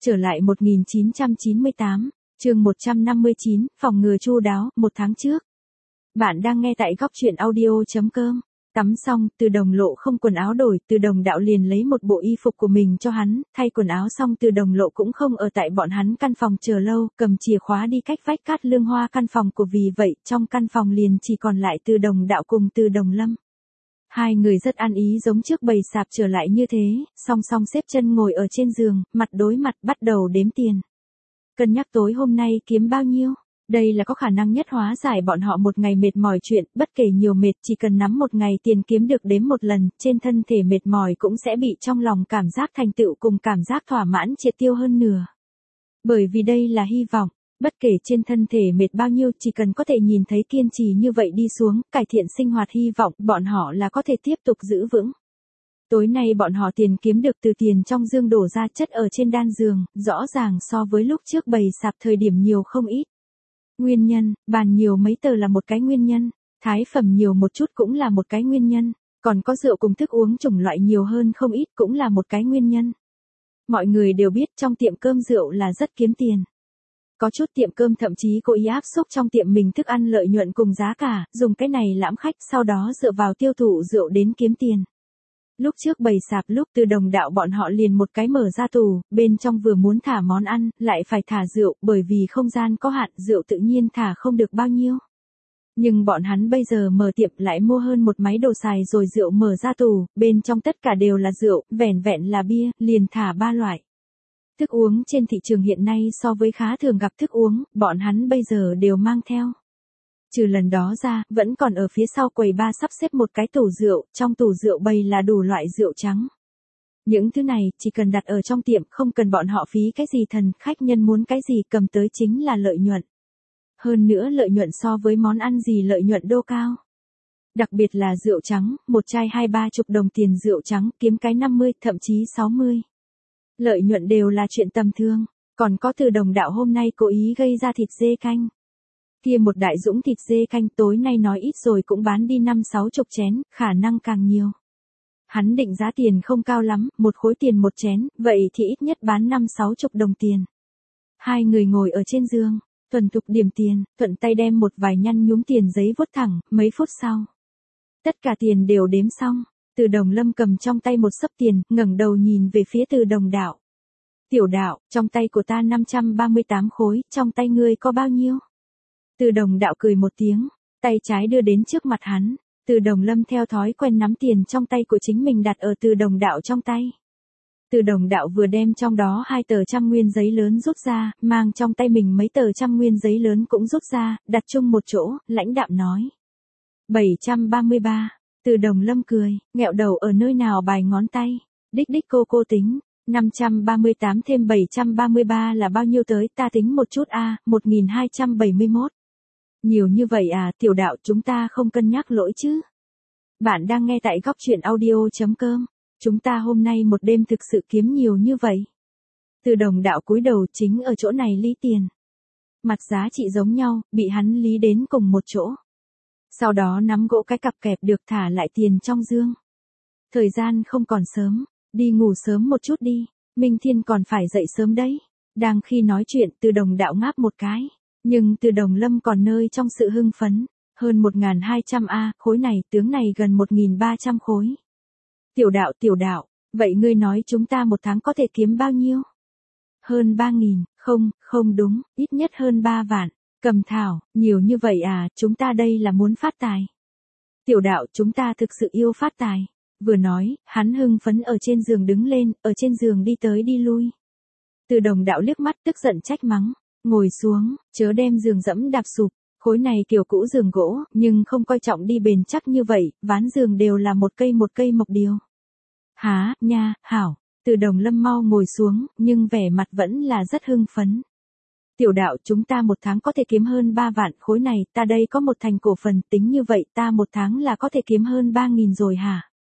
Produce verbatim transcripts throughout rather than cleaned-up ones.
Trở lại một nghìn chín trăm chín mươi tám, chương một trăm năm mươi chín, phòng ngừa chu đáo, một tháng trước. Bạn đang nghe tại góc truyện audio chấm com. Tắm xong, Từ Đồng Lộ không quần áo đổi, Từ Đồng Đạo liền lấy một bộ y phục của mình cho hắn, thay quần áo xong Từ Đồng Lộ cũng không ở tại bọn hắn căn phòng chờ lâu, cầm chìa khóa đi cách vách Cát Lương Hoa căn phòng của vì vậy, trong căn phòng liền chỉ còn lại Từ Đồng Đạo cùng Từ Đồng Lâm. Hai người rất ăn ý giống trước bầy sạp trở lại như thế, song song xếp chân ngồi ở trên giường, mặt đối mặt bắt đầu đếm tiền. Cân nhắc tối hôm nay kiếm bao nhiêu? Đây là có khả năng nhất hóa giải bọn họ một ngày mệt mỏi chuyện, bất kể nhiều mệt chỉ cần nắm một ngày tiền kiếm được đếm một lần, trên thân thể mệt mỏi cũng sẽ bị trong lòng cảm giác thành tựu cùng cảm giác thỏa mãn triệt tiêu hơn nửa. Bởi vì đây là hy vọng, bất kể trên thân thể mệt bao nhiêu chỉ cần có thể nhìn thấy kiên trì như vậy đi xuống, cải thiện sinh hoạt hy vọng, bọn họ là có thể tiếp tục giữ vững. Tối nay bọn họ tiền kiếm được từ tiền trong dương đổ ra chất ở trên đan giường, rõ ràng so với lúc trước bày sạp thời điểm nhiều không ít. Nguyên nhân, bàn nhiều mấy tờ là một cái nguyên nhân, thái phẩm nhiều một chút cũng là một cái nguyên nhân, còn có rượu cùng thức uống chủng loại nhiều hơn không ít cũng là một cái nguyên nhân. Mọi người đều biết trong tiệm cơm rượu là rất kiếm tiền. Có chút tiệm cơm thậm chí cố ý áp xúc trong tiệm mình thức ăn lợi nhuận cùng giá cả, dùng cái này lãm khách sau đó dựa vào tiêu thụ rượu đến kiếm tiền. Lúc trước bày sạp lúc Từ Đồng Đạo bọn họ liền một cái mở ra tủ, bên trong vừa muốn thả món ăn, lại phải thả rượu, bởi vì không gian có hạn, rượu tự nhiên thả không được bao nhiêu. Nhưng bọn hắn bây giờ mở tiệm lại mua hơn một máy đồ xài rồi rượu mở ra tủ, bên trong tất cả đều là rượu, vẻn vẹn là bia, liền thả ba loại. Thức uống trên thị trường hiện nay so với khá thường gặp thức uống, bọn hắn bây giờ đều mang theo. Trừ lần đó ra, vẫn còn ở phía sau quầy ba sắp xếp một cái tủ rượu, trong tủ rượu bày là đủ loại rượu trắng. Những thứ này, chỉ cần đặt ở trong tiệm, không cần bọn họ phí cái gì thần, khách nhân muốn cái gì cầm tới chính là lợi nhuận. Hơn nữa lợi nhuận so với món ăn gì lợi nhuận đô cao. Đặc biệt là rượu trắng, một chai hai ba chục đồng tiền rượu trắng, kiếm cái năm mươi, thậm chí sáu mươi. Lợi nhuận đều là chuyện tầm thường, còn có Từ Đồng Đạo hôm nay cố ý gây ra thịt dê canh. Kia một đại dũng thịt dê canh tối nay nói ít rồi cũng bán đi năm sáu chục chén, khả năng càng nhiều. Hắn định giá tiền không cao lắm, một khối tiền một chén, vậy thì ít nhất bán năm sáu chục đồng tiền. Hai người ngồi ở trên giường, thuần thục điểm tiền, thuận tay đem một vài nhăn nhúm tiền giấy vuốt thẳng, mấy phút sau. Tất cả tiền đều đếm xong, Từ Đồng Lâm cầm trong tay một xấp tiền, ngẩng đầu nhìn về phía Từ Đồng Đạo. Tiểu Đạo, trong tay của ta năm trăm ba mươi tám khối, trong tay ngươi có bao nhiêu? Từ Đồng Đạo cười một tiếng, tay trái đưa đến trước mặt hắn, Từ Đồng Lâm theo thói quen nắm tiền trong tay của chính mình đặt ở Từ Đồng Đạo trong tay. Từ Đồng Đạo vừa đem trong đó hai tờ trăm nguyên giấy lớn rút ra, mang trong tay mình mấy tờ trăm nguyên giấy lớn cũng rút ra, đặt chung một chỗ, lãnh đạm nói. bảy trăm ba mươi ba, Từ Đồng Lâm cười, nghẹo đầu ở nơi nào bài ngón tay, đích đích cô cô tính. năm trăm ba mươi tám thêm bảy trăm ba mươi ba là bao nhiêu tới, ta tính một chút a, à, một nghìn hai trăm bảy mươi mốt. Nhiều như vậy à, Tiểu Đạo, chúng ta không cân nhắc lỗi chứ. Bạn đang nghe tại góc truyện audio chấm com. Chúng ta hôm nay một đêm thực sự kiếm nhiều như vậy. Từ Đồng Đạo cúi đầu chính ở chỗ này lý tiền. Mặt giá trị giống nhau, bị hắn lý đến cùng một chỗ. Sau đó nắm gỗ cái cặp kẹp được thả lại tiền trong dương. Thời gian không còn sớm, đi ngủ sớm một chút đi, Minh Thiên còn phải dậy sớm đấy. Đang khi nói chuyện Từ Đồng Đạo ngáp một cái. Nhưng Từ Đồng Lâm còn nơi trong sự hưng phấn, hơn một nghìn hai trăm a, khối này tướng này gần một nghìn ba trăm khối. Tiểu Đạo Tiểu Đạo, vậy ngươi nói chúng ta một tháng có thể kiếm bao nhiêu? Hơn ba nghìn, không, không đúng, ít nhất hơn ba vạn. Cầm thảo, nhiều như vậy à, chúng ta đây là muốn phát tài. Tiểu Đạo, chúng ta thực sự yêu phát tài. Vừa nói, hắn hưng phấn ở trên giường đứng lên, ở trên giường đi tới đi lui. Từ Đồng Đạo liếc mắt tức giận trách mắng. Ngồi xuống, chớ đem giường dẫm đạp sụp, khối này kiểu cũ giường gỗ, nhưng không coi trọng đi bền chắc như vậy, ván giường đều là một cây một cây mộc điều. Há, nha, hảo, Từ Đồng Lâm mau ngồi xuống, nhưng vẻ mặt vẫn là rất hưng phấn. Tiểu Đạo, chúng ta một tháng có thể kiếm hơn ba vạn, khối này, ta đây có một thành cổ phần, tính như vậy ta một tháng là có thể kiếm hơn ba nghìn rồi hả?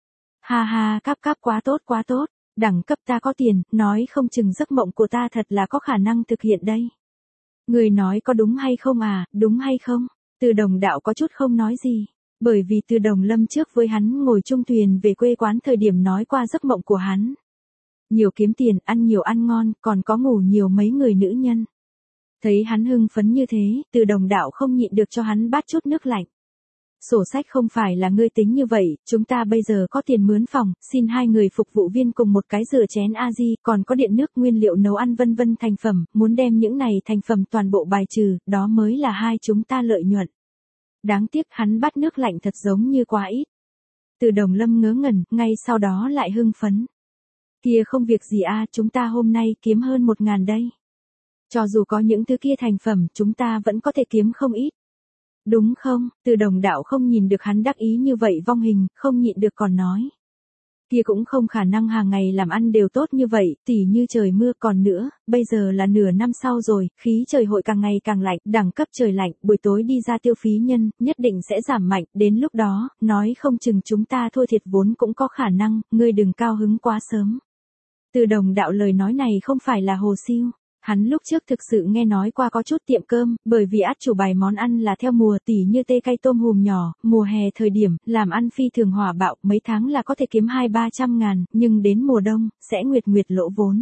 Ha ha, cáp cáp, quá tốt quá tốt, đẳng cấp ta có tiền, nói không chừng giấc mộng của ta thật là có khả năng thực hiện đây. Người nói có đúng hay không à, đúng hay không? Từ Đồng Đạo có chút không nói gì, bởi vì Từ Đồng Lâm trước với hắn ngồi chung thuyền về quê quán thời điểm nói qua giấc mộng của hắn. Nhiều kiếm tiền, ăn nhiều ăn ngon, còn có ngủ nhiều mấy người nữ nhân. Thấy hắn hưng phấn như thế, Từ Đồng đạo không nhịn được cho hắn bát chút nước lạnh. Sổ sách không phải là ngươi tính như vậy, chúng ta bây giờ có tiền mướn phòng, xin hai người phục vụ viên cùng một cái rửa chén a-di, còn có điện nước nguyên liệu nấu ăn vân vân thành phẩm, muốn đem những này thành phẩm toàn bộ bài trừ, đó mới là hai chúng ta lợi nhuận. Đáng tiếc hắn bắt nước lạnh thật giống như quá ít. Từ Đồng Lâm ngớ ngẩn, ngay sau đó lại hưng phấn. Kia không việc gì a, chúng ta hôm nay kiếm hơn một ngàn đây. Cho dù có những thứ kia thành phẩm, chúng ta vẫn có thể kiếm không ít. Đúng không? Từ Đồng đạo không nhìn được hắn đắc ý như vậy vong hình, không nhịn được còn nói. Kia cũng không khả năng hàng ngày làm ăn đều tốt như vậy, tỉ như trời mưa còn nữa, bây giờ là nửa năm sau rồi, khí trời hội càng ngày càng lạnh, đẳng cấp trời lạnh, buổi tối đi ra tiêu phí nhân, nhất định sẽ giảm mạnh, đến lúc đó, nói không chừng chúng ta thua thiệt vốn cũng có khả năng, ngươi đừng cao hứng quá sớm. Từ Đồng đạo lời nói này không phải là hồ siêu. Hắn lúc trước thực sự nghe nói qua có chút tiệm cơm, bởi vì át chủ bài món ăn là theo mùa tỉ như tê cay tôm hùm nhỏ, mùa hè thời điểm, làm ăn phi thường hỏa bạo, mấy tháng là có thể kiếm hai ba trăm ngàn, nhưng đến mùa đông, sẽ nguyệt nguyệt lỗ vốn.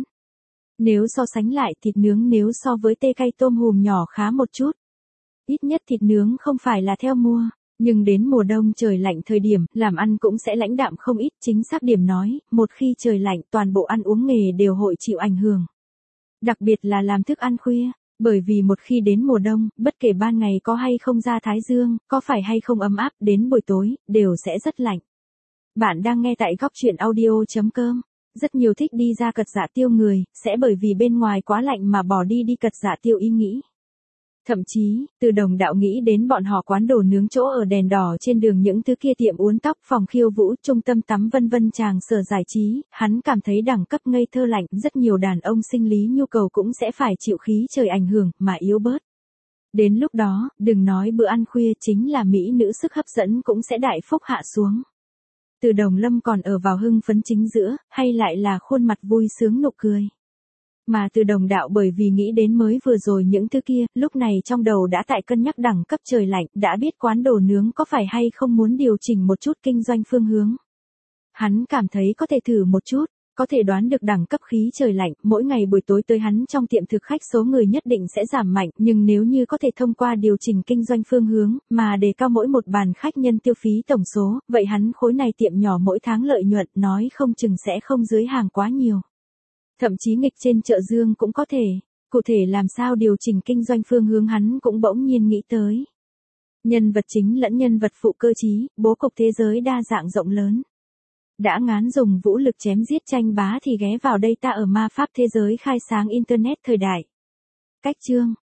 Nếu so sánh lại thịt nướng nếu so với tê cay tôm hùm nhỏ khá một chút. Ít nhất thịt nướng không phải là theo mùa. Nhưng đến mùa đông trời lạnh thời điểm, làm ăn cũng sẽ lãnh đạm không ít, chính xác điểm nói, một khi trời lạnh toàn bộ ăn uống nghề đều hội chịu ảnh hưởng. Đặc biệt là làm thức ăn khuya, bởi vì một khi đến mùa đông, bất kể ban ngày có hay không ra thái dương, có phải hay không ấm áp, đến buổi tối, đều sẽ rất lạnh. Bạn đang nghe tại góc truyện audio chấm com. Rất nhiều thích đi ra cật dạ tiêu người, sẽ bởi vì bên ngoài quá lạnh mà bỏ đi đi cật dạ tiêu ý nghĩ. Thậm chí, Từ Đồng đạo nghĩ đến bọn họ quán đồ nướng chỗ ở đèn đỏ trên đường những thứ kia tiệm uốn tóc, phòng khiêu vũ, trung tâm tắm vân vân tràng sở giải trí, hắn cảm thấy đẳng cấp ngây thơ lạnh, rất nhiều đàn ông sinh lý nhu cầu cũng sẽ phải chịu khí trời ảnh hưởng, mà yếu bớt. Đến lúc đó, đừng nói bữa ăn khuya chính là mỹ nữ sức hấp dẫn cũng sẽ đại phúc hạ xuống. Từ Đồng Lâm còn ở vào hưng phấn chính giữa, hay lại là khuôn mặt vui sướng nụ cười. Mà Từ Đồng đạo bởi vì nghĩ đến mới vừa rồi những thứ kia, lúc này trong đầu đã tại cân nhắc đẳng cấp trời lạnh, đã biết quán đồ nướng có phải hay không muốn điều chỉnh một chút kinh doanh phương hướng. Hắn cảm thấy có thể thử một chút, có thể đoán được đẳng cấp khí trời lạnh, mỗi ngày buổi tối tới hắn trong tiệm thực khách số người nhất định sẽ giảm mạnh, nhưng nếu như có thể thông qua điều chỉnh kinh doanh phương hướng, mà đề cao mỗi một bàn khách nhân tiêu phí tổng số, vậy hắn khối này tiệm nhỏ mỗi tháng lợi nhuận nói không chừng sẽ không dưới hàng quá nhiều. Thậm chí nghịch trên chợ Dương cũng có thể, cụ thể làm sao điều chỉnh kinh doanh phương hướng hắn cũng bỗng nhiên nghĩ tới. Nhân vật chính lẫn nhân vật phụ cơ trí, bố cục thế giới đa dạng rộng lớn. Đã ngán dùng vũ lực chém giết tranh bá thì ghé vào đây ta ở ma pháp thế giới khai sáng Internet thời đại. Cách chương